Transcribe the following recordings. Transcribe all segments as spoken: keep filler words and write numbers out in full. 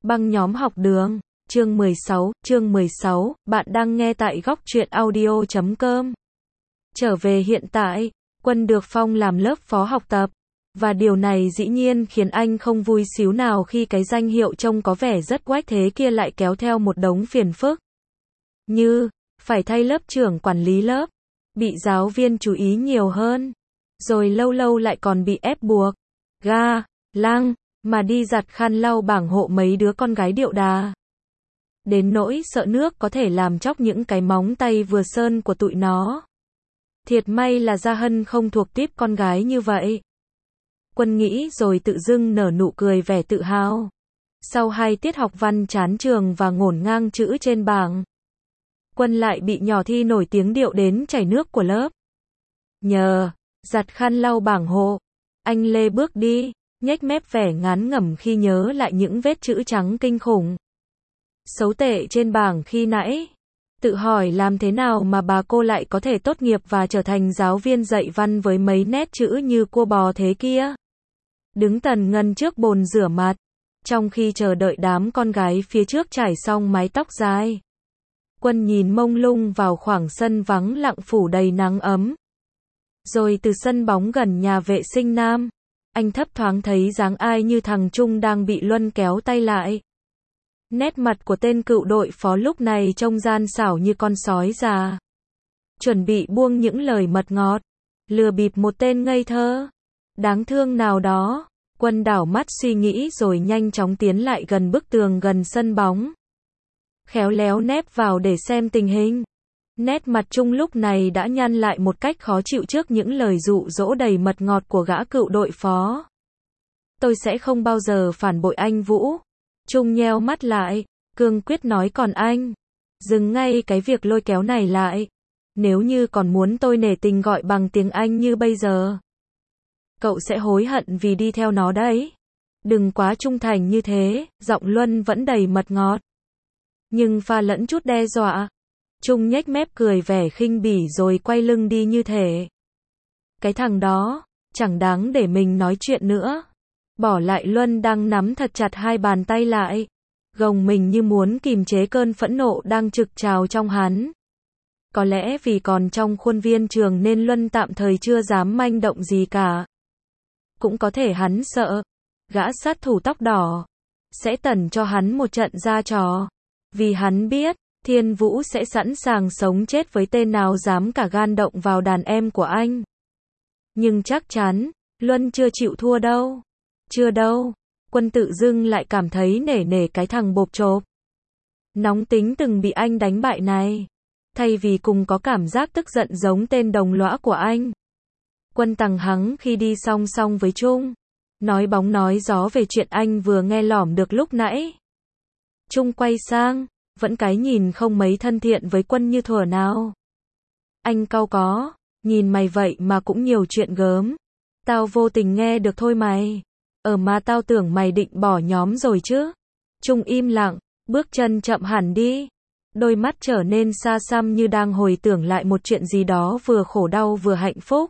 Băng nhóm học đường, chương mười sáu, chương mười sáu, bạn đang nghe tại góc truyện audio chấm com. Trở về hiện tại, Quân được phong làm lớp phó học tập, và điều này dĩ nhiên khiến anh không vui xíu nào khi cái danh hiệu trông có vẻ rất oách thế kia lại kéo theo một đống phiền phức. Như, phải thay lớp trưởng quản lý lớp, bị giáo viên chú ý nhiều hơn, rồi lâu lâu lại còn bị ép buộc, ga, lăng, mà đi giặt khăn lau bảng hộ mấy đứa con gái điệu đà. Đến nỗi sợ nước có thể làm chóc những cái móng tay vừa sơn của tụi nó. Thiệt may là Gia Hân không thuộc típ con gái như vậy. Quân nghĩ rồi tự dưng nở nụ cười vẻ tự hào. Sau hai tiết học văn chán trường và ngổn ngang chữ trên bảng, Quân lại bị nhỏ thi nổi tiếng điệu đến chảy nước của lớp. Nhờ, giặt khăn lau bảng hộ, anh Lê bước đi, nhếch mép vẻ ngán ngẩm khi nhớ lại những vết chữ trắng kinh khủng xấu tệ trên bảng khi nãy. Tự hỏi làm thế nào mà bà cô lại có thể tốt nghiệp và trở thành giáo viên dạy văn với mấy nét chữ như cua bò thế kia. Đứng tần ngần trước bồn rửa mặt, trong khi chờ đợi đám con gái phía trước chải xong mái tóc dài, Quân nhìn mông lung vào khoảng sân vắng lặng phủ đầy nắng ấm. Rồi từ sân bóng gần nhà vệ sinh nam, anh thấp thoáng thấy dáng ai như thằng Trung đang bị Luân kéo tay lại. Nét mặt của tên cựu đội phó lúc này trông gian xảo như con sói già, chuẩn bị buông những lời mật ngọt, lừa bịp một tên ngây thơ, đáng thương nào đó. Quân đảo mắt suy nghĩ rồi nhanh chóng tiến lại gần bức tường gần sân bóng, khéo léo nép vào để xem tình hình. Nét mặt Trung lúc này đã nhăn lại một cách khó chịu trước những lời dụ dỗ đầy mật ngọt của gã cựu đội phó. Tôi sẽ không bao giờ phản bội anh Vũ. Trung nheo mắt lại, cương quyết nói, còn anh, dừng ngay cái việc lôi kéo này lại. Nếu như còn muốn tôi nể tình gọi bằng tiếng Anh như bây giờ, cậu sẽ hối hận vì đi theo nó đấy. Đừng quá trung thành như thế, giọng Luân vẫn đầy mật ngọt, nhưng pha lẫn chút đe dọa. Trung nhếch mép cười vẻ khinh bỉ rồi quay lưng đi như thể cái thằng đó chẳng đáng để mình nói chuyện nữa. Bỏ lại Luân đang nắm thật chặt hai bàn tay lại, gồng mình như muốn kìm chế cơn phẫn nộ đang trực trào trong hắn. Có lẽ vì còn trong khuôn viên trường nên Luân tạm thời chưa dám manh động gì cả. Cũng có thể hắn sợ gã sát thủ tóc đỏ sẽ tẩn cho hắn một trận ra trò, vì hắn biết Thiên Vũ sẽ sẵn sàng sống chết với tên nào dám cả gan động vào đàn em của anh. Nhưng chắc chắn Luân chưa chịu thua đâu. Chưa đâu. Quân tự dưng lại cảm thấy nể nể cái thằng bộp chộp nóng tính từng bị anh đánh bại này. Thay vì cùng có cảm giác tức giận giống tên đồng lõa của anh, Quân tằng hắng khi đi song song với Trung, nói bóng nói gió về chuyện anh vừa nghe lỏm được lúc nãy. Trung quay sang, vẫn cái nhìn không mấy thân thiện với Quân như thuở nào. Anh cau có, nhìn mày vậy mà cũng nhiều chuyện gớm. Tao vô tình nghe được thôi mày. Ờ mà tao tưởng mày định bỏ nhóm rồi chứ. Trung im lặng, bước chân chậm hẳn đi. Đôi mắt trở nên xa xăm như đang hồi tưởng lại một chuyện gì đó vừa khổ đau vừa hạnh phúc.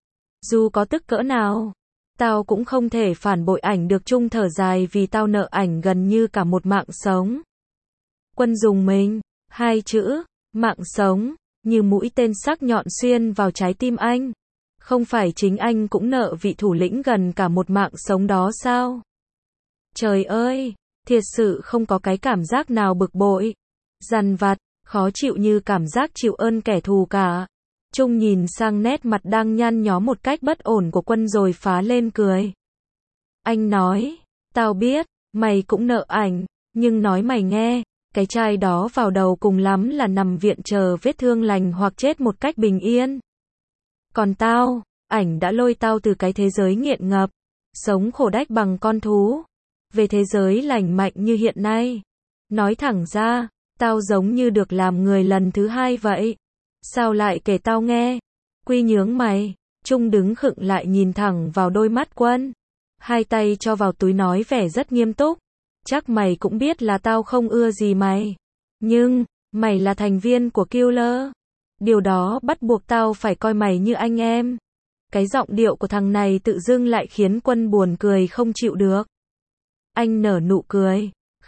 Dù có tức cỡ nào, tao cũng không thể phản bội ảnh được. Trung thở dài vì tao nợ ảnh gần như cả một mạng sống. Quân dùng mình, hai chữ, mạng sống, như mũi tên sắc nhọn xuyên vào trái tim anh. Không phải chính anh cũng nợ vị thủ lĩnh gần cả một mạng sống đó sao? Trời ơi, thiệt sự không có cái cảm giác nào bực bội, dằn vặt, khó chịu như cảm giác chịu ơn kẻ thù cả. Trung nhìn sang nét mặt đang nhăn nhó một cách bất ổn của Quân rồi phá lên cười. Anh nói, tao biết, mày cũng nợ ảnh, nhưng nói mày nghe, cái trai đó vào đầu cùng lắm là nằm viện chờ vết thương lành hoặc chết một cách bình yên. Còn tao, ảnh đã lôi tao từ cái thế giới nghiện ngập, sống khổ đách bằng con thú, về thế giới lành mạnh như hiện nay. Nói thẳng ra, tao giống như được làm người lần thứ hai vậy. Sao lại kể tao nghe? Quy nhướng mày. Trung đứng khựng lại nhìn thẳng vào đôi mắt Quân, hai tay cho vào túi nói vẻ rất nghiêm túc. Chắc mày cũng biết là tao không ưa gì mày. Nhưng, mày là thành viên của Killer. Điều đó bắt buộc tao phải coi mày như anh em. Cái giọng điệu của thằng này tự dưng lại khiến Quân buồn cười không chịu được. Anh nở nụ cười,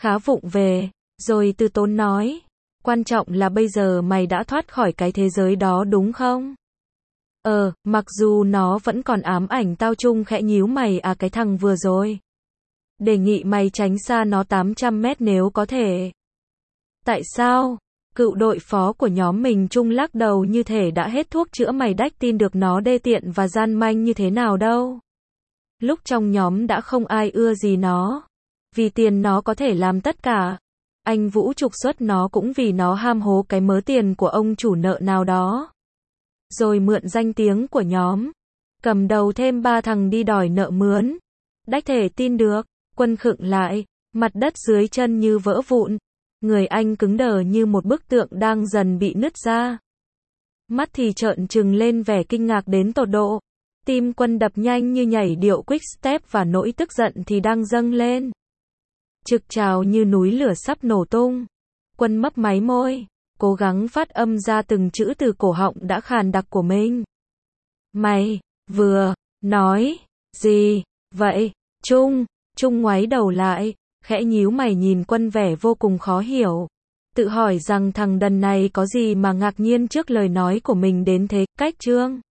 khá vụng về, rồi từ tốn nói, quan trọng là bây giờ mày đã thoát khỏi cái thế giới đó đúng không? Ờ, mặc dù nó vẫn còn ám ảnh tao. Trung khẽ nhíu mày, à cái thằng vừa rồi. Đề nghị mày tránh xa nó tám trăm mét nếu có thể. Tại sao? Cựu đội phó của nhóm mình Trung lắc đầu như thể đã hết thuốc chữa. Mày đách tin được nó đê tiện và gian manh như thế nào đâu. Lúc trong nhóm đã không ai ưa gì nó. Vì tiền nó có thể làm tất cả. Anh Vũ trục xuất nó cũng vì nó ham hố cái mớ tiền của ông chủ nợ nào đó. Rồi mượn danh tiếng của nhóm. Cầm đầu thêm ba thằng đi đòi nợ mướn. Đách thể tin được. Quân khựng lại. Mặt đất dưới chân như vỡ vụn. Người anh cứng đờ như một bức tượng đang dần bị nứt ra. Mắt thì trợn trừng lên vẻ kinh ngạc đến tột độ. Tim Quân đập nhanh như nhảy điệu quick step và nỗi tức giận thì đang dâng lên. Trực trào như núi lửa sắp nổ tung. Quân mấp máy môi, cố gắng phát âm ra từng chữ từ cổ họng đã khàn đặc của mình. Mày, vừa, nói, gì, vậy, Trung, Trung ngoáy đầu lại, khẽ nhíu mày nhìn Quân vẻ vô cùng khó hiểu. Tự hỏi rằng thằng đần này có gì mà ngạc nhiên trước lời nói của mình đến thế. Cách Trương